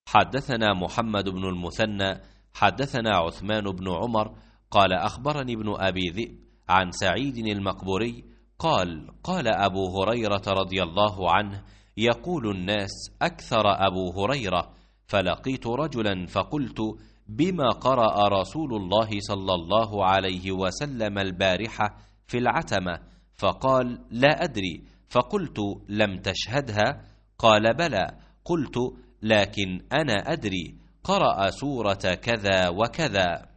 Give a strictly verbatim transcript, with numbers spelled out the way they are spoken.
حدثنا محمد بن المثنى حدثنا عثمان بن عمر قال أخبرني ابن أبي ذئب عن سعيد المقبوري قال قال أبو هريرة رضي الله عنه يقول الناس أكثر أبو هريرة، فلقيت رجلا فقلت بما قرأ رسول الله صلى الله عليه وسلم البارحة في العتمة؟ فقال لا أدري. فقلت لم تشهدها؟ قال بلى. قلت لكن أنا أدري، قرأ سورة كذا وكذا.